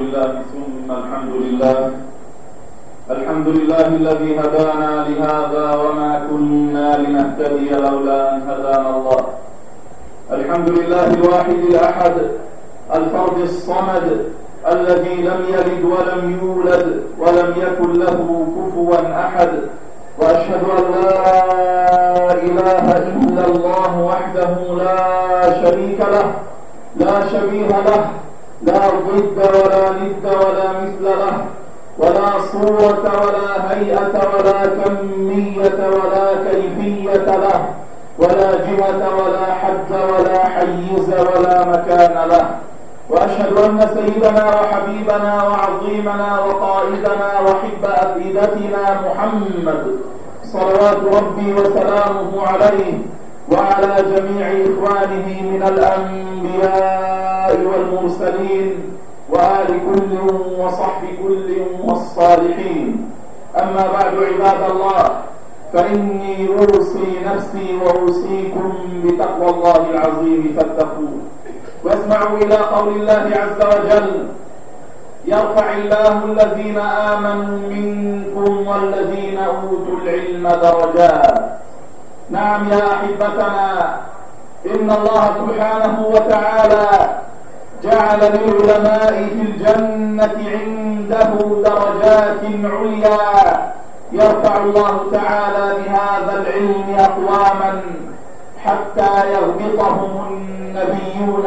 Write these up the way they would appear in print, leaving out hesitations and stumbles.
لله ثم الحمد لله. الحمد لله الذي هدانا لهذا وما كنا لنهتدي لولا أن هدانا الله. الحمد لله الواحد الأحد الفرد الصمد الذي لم يلد ولم يولد ولم يكن له كفوا أحد، وأشهد أن لا إله إلا الله وحده لا شريك له لا شبيه له، لا ضد ولا ند ولا مثل له، ولا صورة ولا هيئة ولا كمية ولا كيفية له، ولا جهة ولا حد ولا حيز ولا مكان له. وأشهد أن سيدنا وحبيبنا وعظيمنا وقائدنا وحب أفئدتنا محمد صلوات ربي وسلامه عليه وعلى جميع إخوانه من الأنبياء والمرسلين وآل كل وصحب كل والصالحين. أما بعد عباد الله، فإني أوصي نفسي وأوصيكم بتقوى الله العظيم فاتقوه. واسمعوا إلى قول الله عز وجل: يرفع الله الذين آمنوا منكم والذين أوتوا العلم درجات. نعم يا أحبتنا، إن الله سبحانه وتعالى جعل للعلماء في الجنة عنده درجات عليا، يرفع الله تعالى بهذا العلم أقواما حتى يغبطهم النبيون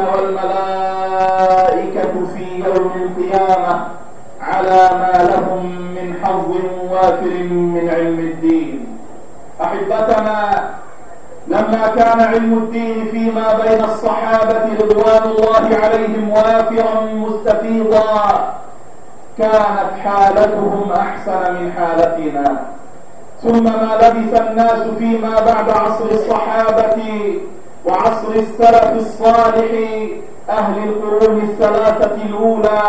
والملائكة في يوم القيامة على ما لهم من حظ وافر من علم الدين. أحبتنا، لما كان علم الدين فيما بين الصحابة رضوان الله عليهم وافرا مستفيضا، كانت حالتهم أحسن من حالتنا. ثم ما لبث الناس فيما بعد عصر الصحابة وعصر السلف الصالح أهل القرون الثلاثة الأولى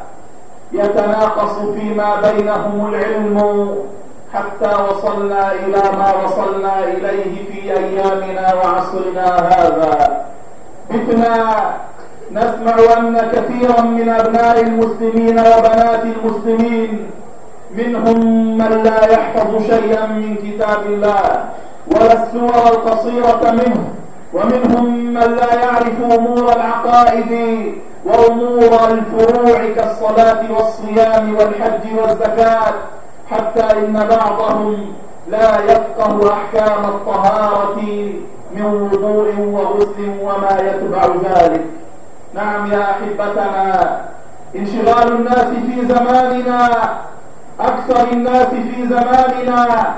يتناقص فيما بينهم العلم حتى وصلنا إلى ما وصلنا إليه في أيامنا وعصرنا هذا. بتنا نسمع أن كثيرا من أبناء المسلمين وبنات المسلمين منهم من لا يحفظ شيئا من كتاب الله ولا السور القصيرة منه، ومنهم من لا يعرف أمور العقائد وأمور الفروع كالصلاة والصيام والحج والزكاة، حتى إن بعضهم لا يفقه أحكام الطهارة من وضوء وغسل وما يتبع ذلك. نعم يا أحبتنا، انشغال الناس في زماننا، أكثر الناس في زماننا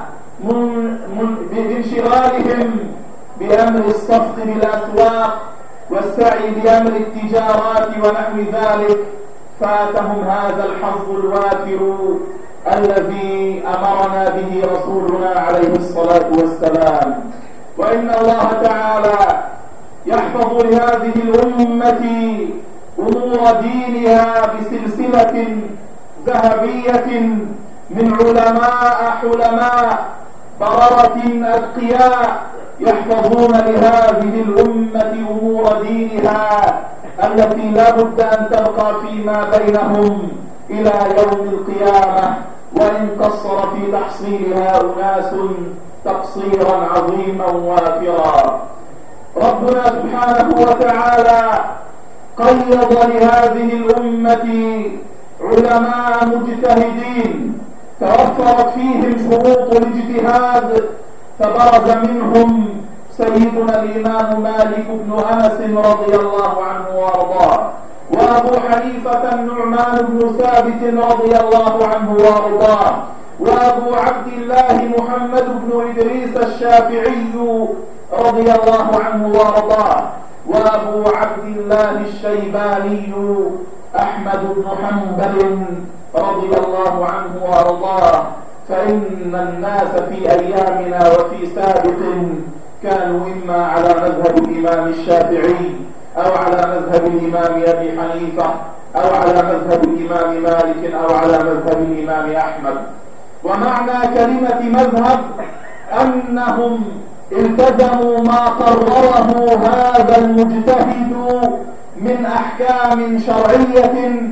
بانشغالهم بأمر الصفق بالأسواق والسعي بأمر التجارات ونحو ذلك، فاتهم هذا الحظ الوافر الذي أمرنا به رسولنا عليه الصلاة والسلام. وإن الله تعالى يحفظ لهذه الأمة أمور دينها بسلسلة ذهبية من علماء حلماء بررة أتقياء يحفظون لهذه الأمة أمور دينها التي لا بد أن تبقى فيما بينهم إلى يوم القيامة، وإن قصر في تحصيلها أناس تقصيرا عظيما وافرا. ربنا سبحانه وتعالى قيض لهذه الأمة علماء مجتهدين توفرت فيهم شروط الاجتهاد، فبرز منهم سيدنا الإمام مالك بن أنس رضي الله عنه وارضاه، وأبو حنيفة النعمان بن ثابت رضي الله عنه وارضاه، وأبو عبد الله محمد بن إدريس الشافعي رضي الله عنه وارضاه، وأبو عبد الله الشيباني أحمد بن حنبل رضي الله عنه وارضاه. فإن الناس في أيامنا وفي سابق كانوا إما على مذهب الإمام الشافعي أو على مذهب الإمام أبي حنيفة أو على مذهب الإمام مالك أو على مذهب الإمام أحمد. ومعنى كلمة مذهب أنهم التزموا ما قرره هذا المجتهد من أحكام شرعية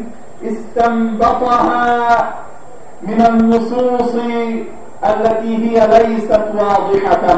استنبطها من النصوص التي هي ليست واضحة.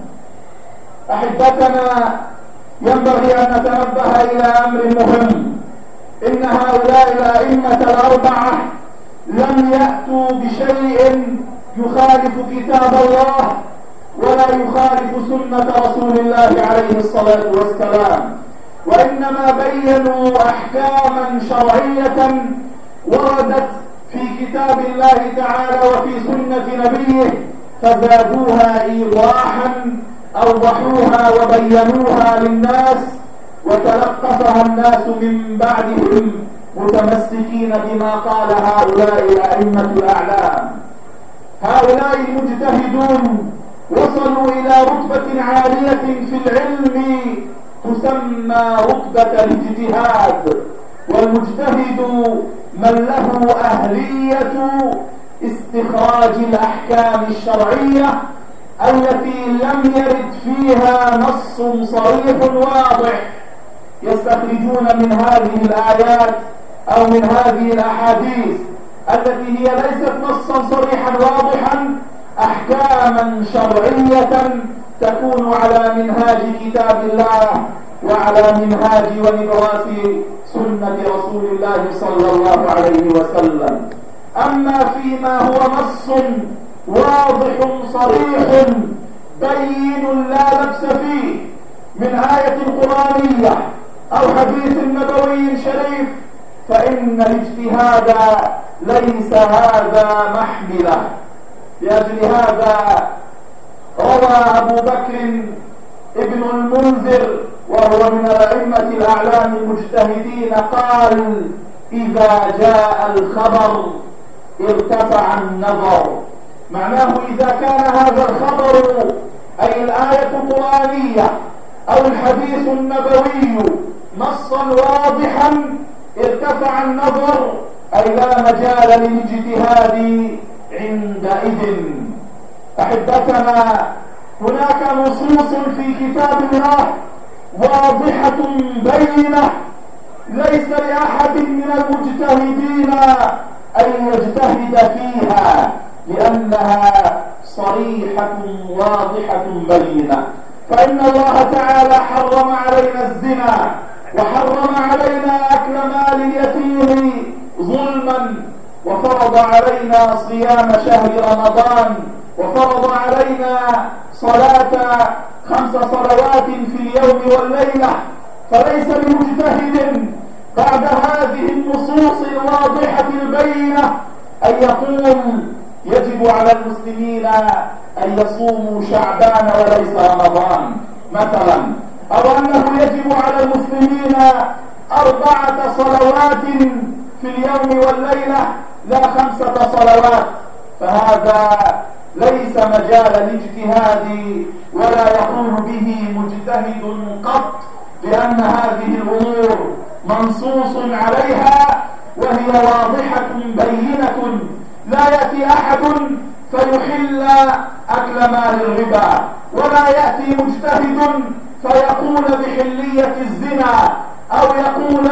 أحبتنا، ينبغي أن نتنبه إلى أمر مهم. إن هؤلاء الأئمة الأربعة لم يأتوا بشيء يخالف كتاب الله ولا يخالف سنة رسول الله عليه الصلاة والسلام، وإنما بيّنوا أحكاما شرعية وردت في كتاب الله تعالى وفي سنة نبيه، فزادوها إيضاحا، أوضحوها وبينوها للناس، وتلقفها الناس من بعدهم متمسكين بما قال هؤلاء الأئمة الأعلام. هؤلاء المجتهدون وصلوا إلى رتبة عالية في العلم تسمى رتبة الاجتهاد، والمجتهد من له أهلية استخراج الأحكام الشرعية التي لم يرد فيها نص صريح واضح، يستخرجون من هذه الآيات أو من هذه الأحاديث التي هي ليست نصا صريحا واضحا أحكاما شرعية تكون على منهاج كتاب الله وعلى منهاج ونبراس سنة رسول الله صلى الله عليه وسلم. أما فيما هو نص واضح صريح بين لا لبس فيه من آية قرآنية أو حديث نبوي شريف، فإن الاجتهاد ليس هذا محمله. لأجل هذا روى أبو بكر ابن المنذر وهو من الأئمة الأعلام المجتهدين قال: إذا جاء الخبر ارتفع النظر. معناه إذا كان هذا الخبر أي الآية القرآنية أو الحديث النبوي نصا واضحا ارتفع النظر، أي لا مجال للاجتهاد عندئذ. أحبتنا، هناك نصوص في كتاب الله واضحة بينة ليس لأحد من المجتهدين أن يجتهد فيها، لأنها صريحة واضحة بينة. فإن الله تعالى حرم علينا الزنا، وحرم علينا أكل مال اليتيم ظلما، وفرض علينا صيام شهر رمضان، وفرض علينا صلاة 5 صلوات في اليوم والليلة. فليس لمجتهد بعد هذه النصوص الواضحة البينة أن يقول يجب على المسلمين أن يصوموا شعبان وليس رمضان مثلا، أو أنه يجب على المسلمين 4 صلوات في اليوم والليلة لا 5 صلوات. فهذا ليس مجال الاجتهاد ولا يقول به مجتهد قط، لأن هذه الأمور منصوص عليها وهي واضحة بينة. لا يأتي أحد فيحل أكل مال الربا، ولا يأتي مجتهد فيقول بحلية الزنا أو يقول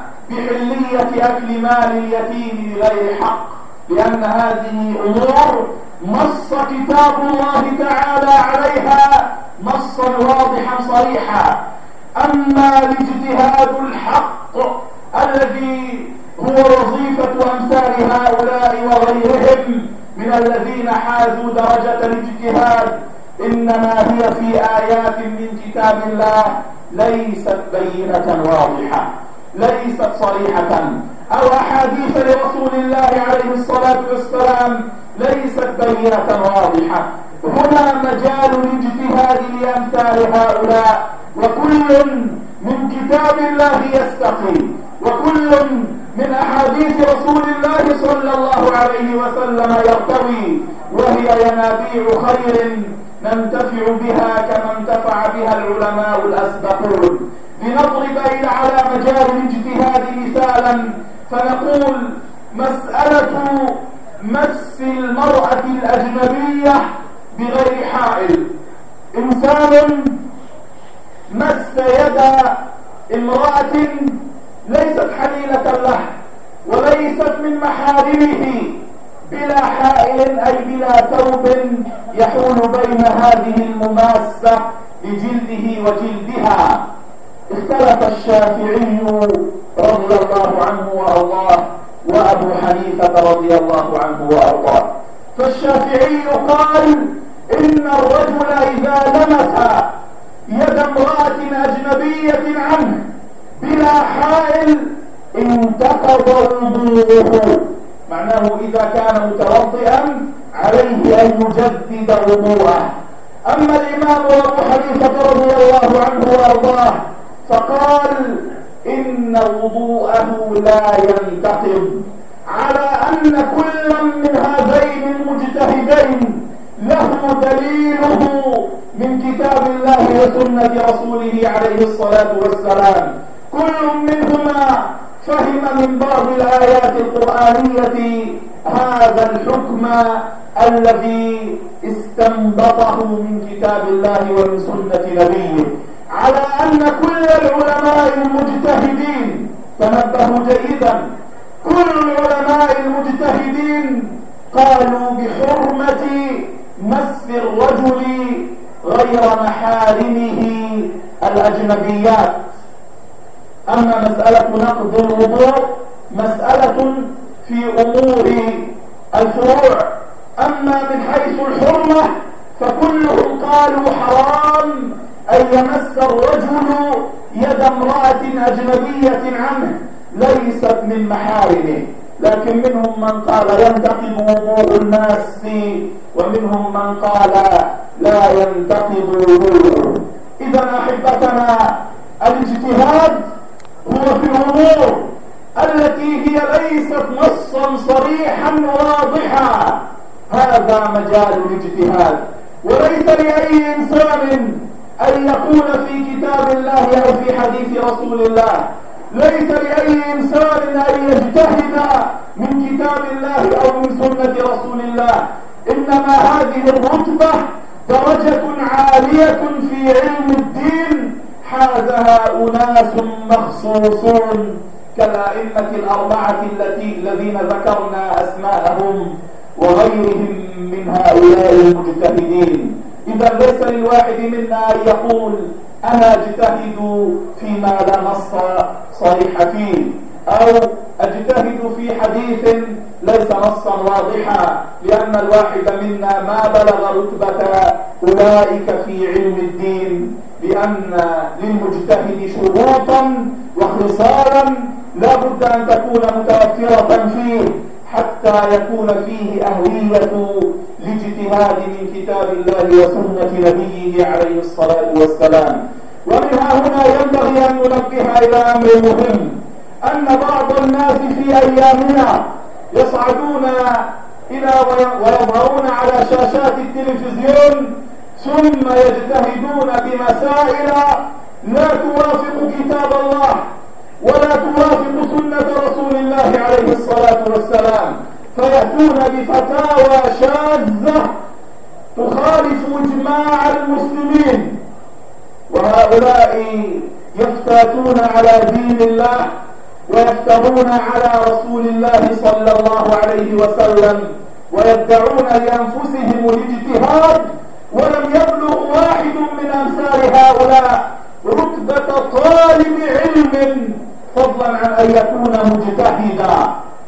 بحلية أكل مال اليتيم بغير حق، لأن هذه أمور نص كتاب الله تعالى عليها نصا واضحا صريحا. أما الاجتهاد الحق الذي هو وظيفة أمثال هؤلاء وغيرهم من الذين حازوا درجة الاجتهاد، إنما هي في آيات من كتاب الله ليست بينة واضحة، ليست صريحة، أو أحاديث لرسول الله عليه الصلاة والسلام ليست بينة واضحة. هنا مجال الاجتهاد لأمثال هؤلاء، وكل من كتاب الله يستقي، وكل من أحاديث رسول الله صلى الله عليه وسلم يرتوي، وهي ينابيع خير ننتفع بها كما انتفع بها العلماء الأسبقون. لنضرب على مجال الاجتهاد مثالا فنقول: مسألة مس المرأة الأجنبية بغير حائل. إنسان مس يد امرأة ليست حليلة له، وليست من محارمه بلا حائل أي بلا ثوب يحول بين هذه المماسة لجلده وجلدها. اختلف الشافعي رضي الله عنه وأرضاه وأبو حنيفة رضي الله عنه وأرضاه. فالشافعي قال إن الرجل إذا لمس يد امرأة أجنبية عنه بلا حائل انتقض وضوءه، معناه إذا كان متوضئا عليه أن يجدد وضوءه. أما الإمام أبو حنيفة رضي الله عنه وأرضاه فقال إن وضوءه لا ينتقض، على أن كل من هذين المجتهدين له دليله من كتاب الله وسنة رسوله عليه الصلاة والسلام. كل منهما فهم من بعض الآيات القرآنية هذا الحكم الذي استنبطه من كتاب الله ومن سنة نبيه، على أن كل العلماء المجتهدين، تنبهوا جيدا، كل العلماء المجتهدين قالوا بحرمة مس الرجل غير محارمه الأجنبيات. أما مسألة نقض الوضوء مسألة في أمور الفروع. أما من حيث الحرمة فكلهم قالوا حرام أن يمس الرجل يد امرأة أجنبية عنه ليست من محارمه، لكن منهم من قال ينتقض وضوء الناس ومنهم من قال لا ينتقض وضوءه. إذا أحبتنا الاجتهاد هو في الأمور التي هي ليست نصا صريحا واضحا، هذا مجال الاجتهاد. وليس لأي إنسان أن يقول في كتاب الله أو في حديث رسول الله، ليس لأي إنسان أن يجتهد من كتاب الله أو من سنة رسول الله، إنما هذه الرتبة درجة عالية في علم الدين حازها أناس مخصوصون كالأئمة الأربعة الذين ذكرنا أسماءهم وغيرهم من هؤلاء المجتهدين. إذا ليس للواحد منا أن يقول أنا أجتهد فيما لا نص صريح فيه، أو أجتهد في حديث ليس نصا واضحا، لأن الواحد منا ما بلغ رتبة أولئك في علم الدين، لأن للمجتهد شروطا وخصالا لا بد أن تكون متوفرة فيه حتى يكون فيه أهلية لاجتهاد من كتاب الله وسنة نبيه عليه الصلاة والسلام. ومنها هنا ينبغي أن ننبه إلى أمر مهم، أن بعض الناس في أيامنا يصعدون إلى ويظهرون على شاشات التلفزيون ثم يجتهدون بمسائل لا توافق كتاب الله ولا توافق سنة رسول الله عليه الصلاة والسلام، فيأتون بفتاوى شاذة تخالف إجماع المسلمين، وهؤلاء يفتاتون على دين الله ويفترون على رسول الله صلى الله عليه وسلم ويدعون لأنفسهم الاجتهاد، ولم يبلغ واحد من أمثال هؤلاء رتبة طالب علم فضلا عن أن يكون مجتهدا.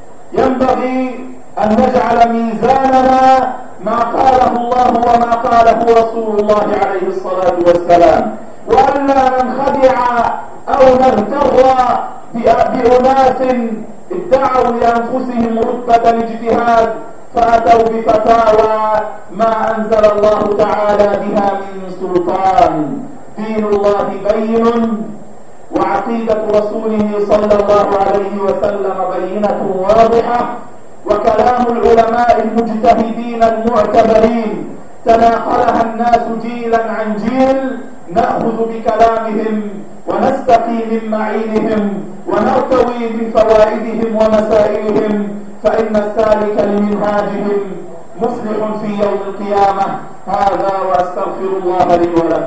ينبغي أن نجعل ميزاننا ما قاله الله وما قاله رسول الله عليه الصلاة والسلام، وألا ننخدع أو نغتر بأناس ادعوا لأنفسهم رتبة الاجتهاد فأتوا بفتاوى ما أنزل الله تعالى بها من سلطان. دين الله بين وعقيدة رسوله صلى الله عليه وسلم بينة واضحة، وكلام العلماء المجتهدين المعتبرين تناقلها الناس جيلا عن جيل، نأخذ بكلامهم ونستقي من معينهم ونرتوي من فوائدهم ومسائلهم، فإن السالك لمنهاجهم مفلح في يوم القيامة. هذا وأستغفر الله لي ولكم.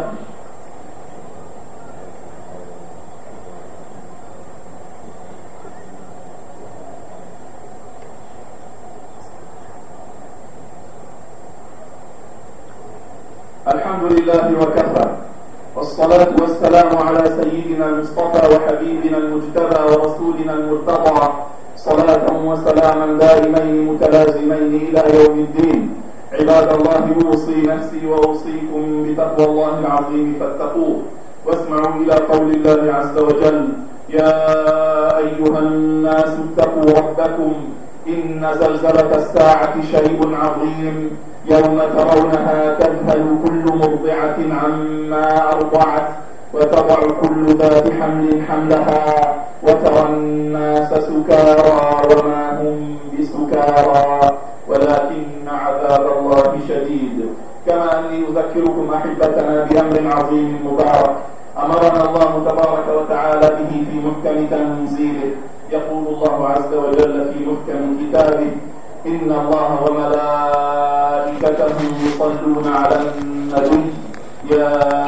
الحمد لله وكفى، والصلاة والسلام على سيدنا المصطفى وحبيبنا المجتبى ورسولنا المرتضى، صلاة وسلاما دائمين متلازمين إلى يوم الدين. عباد الله، أوصي نفسي وأوصيكم بتقوى الله العظيم فاتقوه، واسمعوا إلى قول الله عز وجل: يا أيها الناس اتقوا ربكم إن زلزلة الساعة شيء عظيم، يوم ترونها تذهل كل مرضعة عما أرضعت وتضع كل ذات حمل حملها وترى الناس سكارى وما هم بسكارى ولكن عذاب الله شديد. كما أني أذكركم أحبتنا بأمر عظيم مبارك أمرنا الله تبارك وتعالى به في محكم تنزيله. يقول الله عز وجل في محكم كتابه: إن الله وملائكته يصلون على النبي يا